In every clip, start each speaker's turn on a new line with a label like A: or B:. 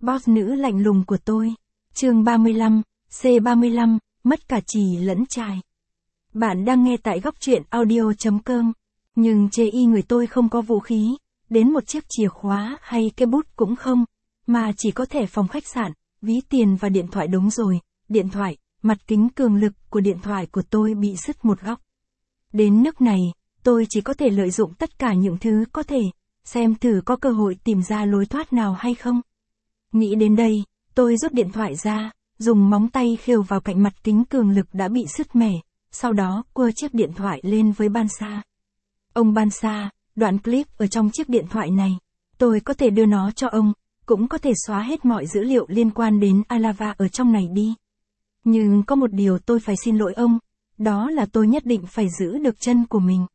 A: Boss nữ lạnh lùng của tôi. Chương 35, C35, mất cả chì lẫn chài. Bạn đang nghe tại góc truyện audio.com. Nhưng chê y người tôi không có vũ khí, đến một chiếc chìa khóa hay cái bút cũng không, mà chỉ có thẻ phòng khách sạn, ví tiền và điện thoại. Đúng rồi, điện thoại, mặt kính cường lực của điện thoại của tôi bị sứt một góc. Đến nước này, tôi chỉ có thể lợi dụng tất cả những thứ có thể, xem thử có cơ hội tìm ra lối thoát nào hay không. Nghĩ đến đây, tôi rút điện thoại ra, dùng móng tay khều vào cạnh mặt kính cường lực đã bị sứt mẻ, sau đó quơ chiếc điện thoại lên với Bansa. Ông Bansa, đoạn clip ở trong chiếc điện thoại này, tôi có thể đưa nó cho ông, cũng có thể xóa hết mọi dữ liệu liên quan đến Alava ở trong này đi. Nhưng có một điều tôi phải xin lỗi ông, đó là tôi nhất định phải giữ được chân của mình.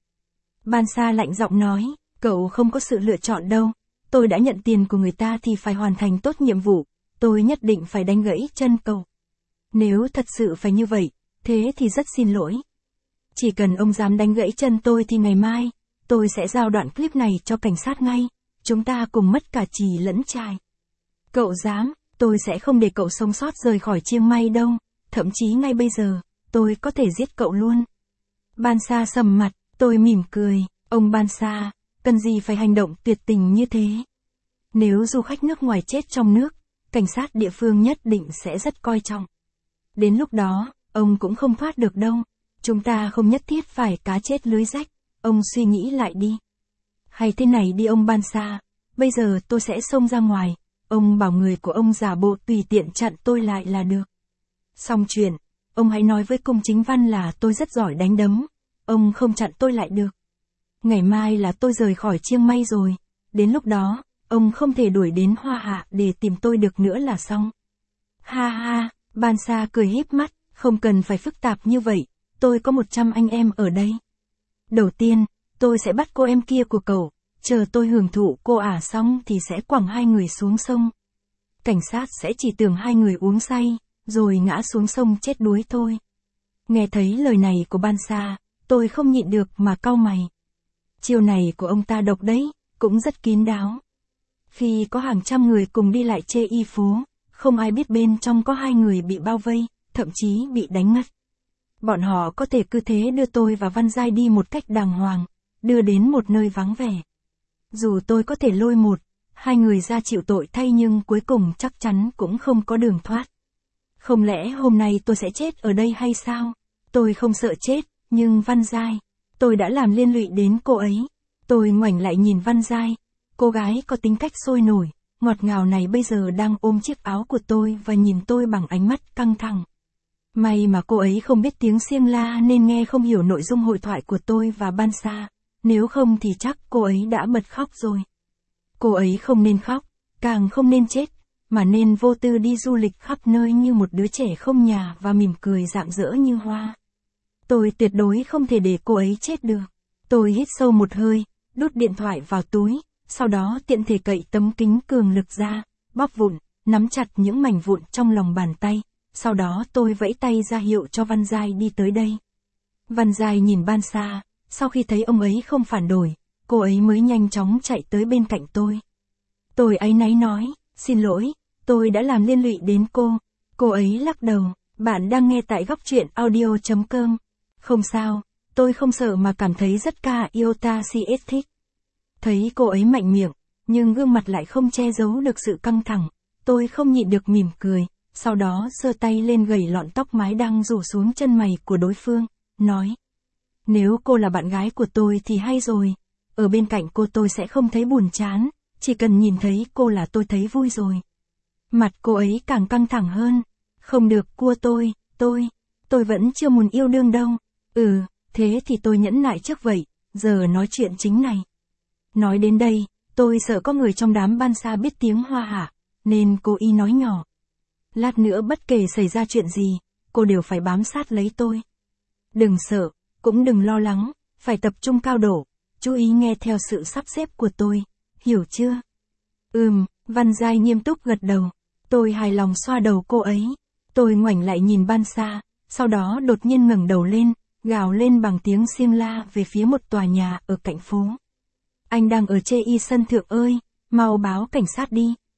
A: Bansa lạnh giọng nói, cậu không có sự lựa chọn đâu, tôi đã nhận tiền của người ta thì phải hoàn thành tốt nhiệm vụ, tôi nhất định phải đánh gãy chân cậu. Nếu thật sự phải như vậy, thế thì rất xin lỗi. Chỉ cần ông dám đánh gãy chân tôi thì ngày mai, tôi sẽ giao đoạn clip này cho cảnh sát ngay, chúng ta cùng mất cả chì lẫn chài. Cậu dám, tôi sẽ không để cậu sống sót rời khỏi Chiang Mai đâu, thậm chí ngay bây giờ, tôi có thể giết cậu luôn. Bansa sầm mặt, tôi mỉm cười, ông Bansa, cần gì phải hành động tuyệt tình như thế. Nếu du khách nước ngoài chết trong nước, cảnh sát địa phương nhất định sẽ rất coi trọng. Đến lúc đó, ông cũng không thoát được đâu, chúng ta không nhất thiết phải cá chết lưới rách, ông suy nghĩ lại đi. Hay thế này đi ông Bansa, bây giờ tôi sẽ xông ra ngoài, ông bảo người của ông giả bộ tùy tiện chặn tôi lại là được. Xong chuyện, ông hãy nói với Cung Chính Văn là tôi rất giỏi đánh đấm, ông không chặn tôi lại được. Ngày mai là tôi rời khỏi Chiang Mai rồi, đến lúc đó, ông không thể đuổi đến Hoa Hạ để tìm tôi được nữa là xong. Ha ha, Bansa cười híp mắt, không cần phải phức tạp như vậy, tôi có 100 anh em ở đây. Đầu tiên, tôi sẽ bắt cô em kia của cậu, chờ tôi hưởng thụ cô ả xong thì sẽ quẳng hai người xuống sông. Cảnh sát sẽ chỉ tưởng hai người uống say, rồi ngã xuống sông chết đuối thôi. Nghe thấy lời này của Bansa, tôi không nhịn được mà cau mày. Chiêu này của ông ta độc đấy, cũng rất kín đáo. Khi có hàng trăm người cùng đi lại chê y phố, không ai biết bên trong có hai người bị bao vây, thậm chí bị đánh ngất. Bọn họ có thể cứ thế đưa tôi và Văn Giai đi một cách đàng hoàng, đưa đến một nơi vắng vẻ. Dù tôi có thể lôi hai người ra chịu tội thay nhưng cuối cùng chắc chắn cũng không có đường thoát. Không lẽ hôm nay tôi sẽ chết ở đây hay sao? Tôi không sợ chết, nhưng Văn Giai, tôi đã làm liên lụy đến cô ấy. Tôi ngoảnh lại nhìn Văn Giai, cô gái có tính cách sôi nổi, ngọt ngào này bây giờ đang ôm chiếc áo của tôi và nhìn tôi bằng ánh mắt căng thẳng. May mà cô ấy không biết tiếng Xiêng La nên nghe không hiểu nội dung hội thoại của tôi và Bansa, nếu không thì chắc cô ấy đã bật khóc rồi. Cô ấy không nên khóc, càng không nên chết, mà nên vô tư đi du lịch khắp nơi như một đứa trẻ không nhà và mỉm cười rạng rỡ như hoa. Tôi tuyệt đối không thể để cô ấy chết được. Tôi hít sâu một hơi, đút điện thoại vào túi, sau đó tiện thể cậy tấm kính cường lực ra, bóp vụn, nắm chặt những mảnh vụn trong lòng bàn tay, sau đó tôi vẫy tay ra hiệu cho Văn Giai đi tới đây. Văn Giai nhìn Bansa, sau khi thấy ông ấy không phản đối, cô ấy mới nhanh chóng chạy tới bên cạnh tôi. Tôi áy náy nói, xin lỗi, tôi đã làm liên lụy đến cô. Cô ấy lắc đầu, bạn đang nghe tại góc truyện audio.com. Không sao, tôi không sợ mà cảm thấy rất ca iota cs thích. Thấy cô ấy mạnh miệng, nhưng gương mặt lại không che giấu được sự căng thẳng, tôi không nhịn được mỉm cười, sau đó giơ tay lên gẩy lọn tóc mái đang rủ xuống chân mày của đối phương, nói. Nếu cô là bạn gái của tôi thì hay rồi, ở bên cạnh cô tôi sẽ không thấy buồn chán, chỉ cần nhìn thấy cô là tôi thấy vui rồi. Mặt cô ấy càng căng thẳng hơn, không được cua tôi vẫn chưa muốn yêu đương đâu. Thế thì tôi nhẫn nại trước vậy, giờ nói chuyện chính này. Nói đến đây, tôi sợ có người trong đám Bansa biết tiếng Hoa Hạ, nên cố ý nói nhỏ. Lát nữa bất kể xảy ra chuyện gì, cô đều phải bám sát lấy tôi. Đừng sợ, cũng đừng lo lắng, phải tập trung cao độ, chú ý nghe theo sự sắp xếp của tôi, hiểu chưa? Văn Giai nghiêm túc gật đầu. Tôi hài lòng xoa đầu cô ấy. Tôi ngoảnh lại nhìn Bansa, sau đó đột nhiên ngẩng đầu lên, gào lên bằng tiếng Xiêng La về phía một tòa nhà ở cạnh phố. Anh đang ở chê y sân thượng ơi, mau báo cảnh sát đi.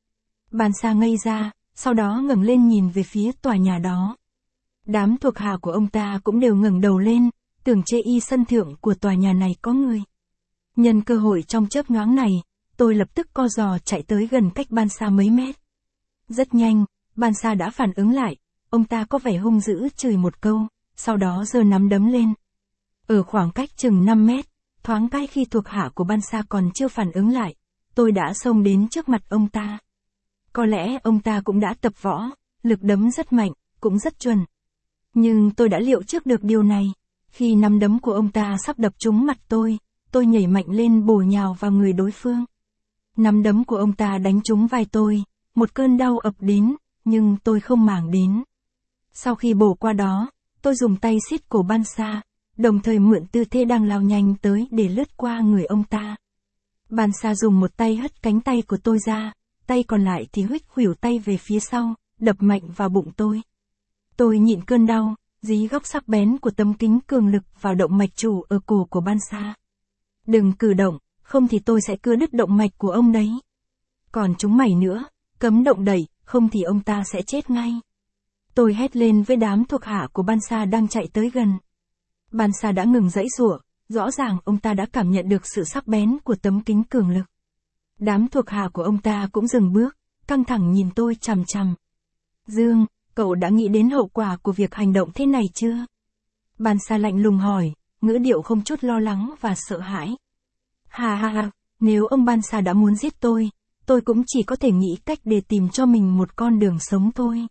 A: Ban Sa ngây ra, sau đó ngẩng lên nhìn về phía tòa nhà đó. Đám thuộc hạ của ông ta cũng đều ngẩng đầu lên, tưởng chê y sân thượng của tòa nhà này có người. Nhân cơ hội trong chớp nhoáng này, tôi lập tức co giò chạy tới gần cách Ban Sa mấy mét. Rất nhanh, Ban Sa đã phản ứng lại, ông ta có vẻ hung dữ chửi một câu, sau đó giơ nắm đấm lên. Ở khoảng cách chừng 5 mét, thoáng cái khi thuộc hạ của Ban Sa còn chưa phản ứng lại, tôi đã xông đến trước mặt ông ta. Có lẽ ông ta cũng đã tập võ, lực đấm rất mạnh, cũng rất chuẩn. Nhưng tôi đã liệu trước được điều này. Khi nắm đấm của ông ta sắp đập trúng mặt tôi nhảy mạnh lên bổ nhào vào người đối phương. Nắm đấm của ông ta đánh trúng vai tôi, một cơn đau ập đến, nhưng tôi không màng đến. Sau khi bổ qua đó, tôi dùng tay siết cổ Ban Sa, đồng thời mượn tư thế đang lao nhanh tới để lướt qua người ông ta. Ban Sa dùng một tay hất cánh tay của tôi ra, tay còn lại thì huých khuỷu tay về phía sau, đập mạnh vào bụng tôi. Tôi nhịn cơn đau, dí góc sắc bén của tấm kính cường lực vào động mạch chủ ở cổ của Ban Sa. Đừng cử động, không thì tôi sẽ cưa đứt động mạch của ông đấy. Còn chúng mày nữa, cấm động đẩy, không thì ông ta sẽ chết ngay. Tôi hét lên với đám thuộc hạ của Ban Sa đang chạy tới gần. Ban Sa đã ngừng giãy giụa, rõ ràng ông ta đã cảm nhận được sự sắc bén của tấm kính cường lực. Đám thuộc hạ của ông ta cũng dừng bước, căng thẳng nhìn tôi chằm chằm. Dương, cậu đã nghĩ đến hậu quả của việc hành động thế này chưa? Ban Sa lạnh lùng hỏi, ngữ điệu không chút lo lắng và sợ hãi. Ha ha ha, nếu ông Ban Sa đã muốn giết tôi cũng chỉ có thể nghĩ cách để tìm cho mình một con đường sống thôi.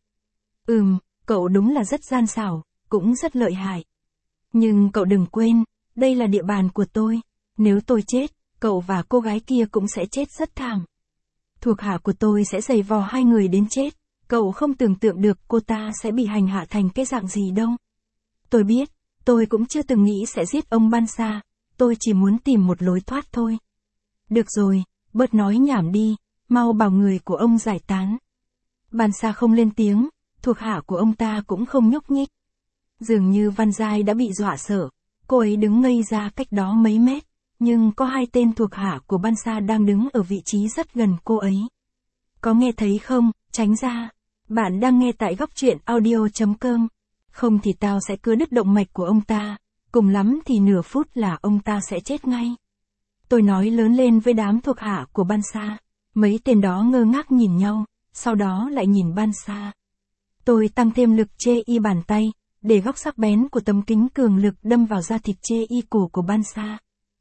A: Cậu đúng là rất gian xảo, cũng rất lợi hại. Nhưng cậu đừng quên, đây là địa bàn của tôi, nếu tôi chết, cậu và cô gái kia cũng sẽ chết rất thảm. Thuộc hạ của tôi sẽ giày vò hai người đến chết, cậu không tưởng tượng được cô ta sẽ bị hành hạ thành cái dạng gì đâu. Tôi biết, tôi cũng chưa từng nghĩ sẽ giết ông Ban Sa, tôi chỉ muốn tìm một lối thoát thôi. Được rồi, bớt nói nhảm đi, mau bảo người của ông giải tán. Ban Sa không lên tiếng, thuộc hạ của ông ta cũng không nhúc nhích. Dường như Văn Giai đã bị dọa sợ, cô ấy đứng ngây ra cách đó mấy mét, nhưng có hai tên thuộc hạ của Ban Sa đang đứng ở vị trí rất gần cô ấy. Có nghe thấy không, tránh ra. Bạn đang nghe tại góc truyện audio.com. Không thì tao sẽ cưa đứt động mạch của ông ta, cùng lắm thì nửa phút là ông ta sẽ chết ngay. Tôi nói lớn lên với đám thuộc hạ của Ban Sa. Mấy tên đó ngơ ngác nhìn nhau, sau đó lại nhìn Ban Sa. Tôi tăng thêm lực chê y bàn tay, để góc sắc bén của tấm kính cường lực đâm vào da thịt chê y cổ của Ban Sa.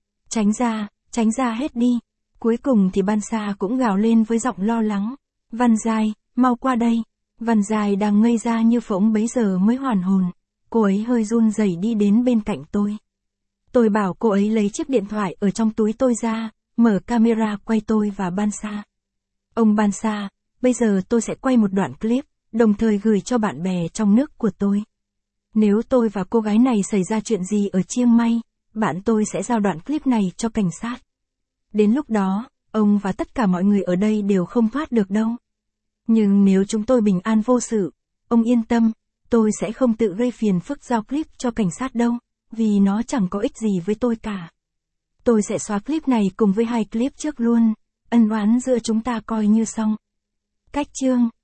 A: Tránh ra hết đi. Cuối cùng thì Ban Sa cũng gào lên với giọng lo lắng. Văn Giai, mau qua đây. Văn Giai đang ngây ra như phỗng bấy giờ mới hoàn hồn. Cô ấy hơi run rẩy đi đến bên cạnh tôi. Tôi bảo cô ấy lấy chiếc điện thoại ở trong túi tôi ra, mở camera quay tôi và Ban Sa. Ông Ban Sa, bây giờ tôi sẽ quay một đoạn clip, đồng thời gửi cho bạn bè trong nước của tôi. Nếu tôi và cô gái này xảy ra chuyện gì ở Chiang Mai, bạn tôi sẽ giao đoạn clip này cho cảnh sát. Đến lúc đó, ông và tất cả mọi người ở đây đều không thoát được đâu. Nhưng nếu chúng tôi bình an vô sự, ông yên tâm, tôi sẽ không tự gây phiền phức giao clip cho cảnh sát đâu, vì nó chẳng có ích gì với tôi cả. Tôi sẽ xóa clip này cùng với 2 clip trước luôn, ân oán giữa chúng ta coi như xong. Cách chương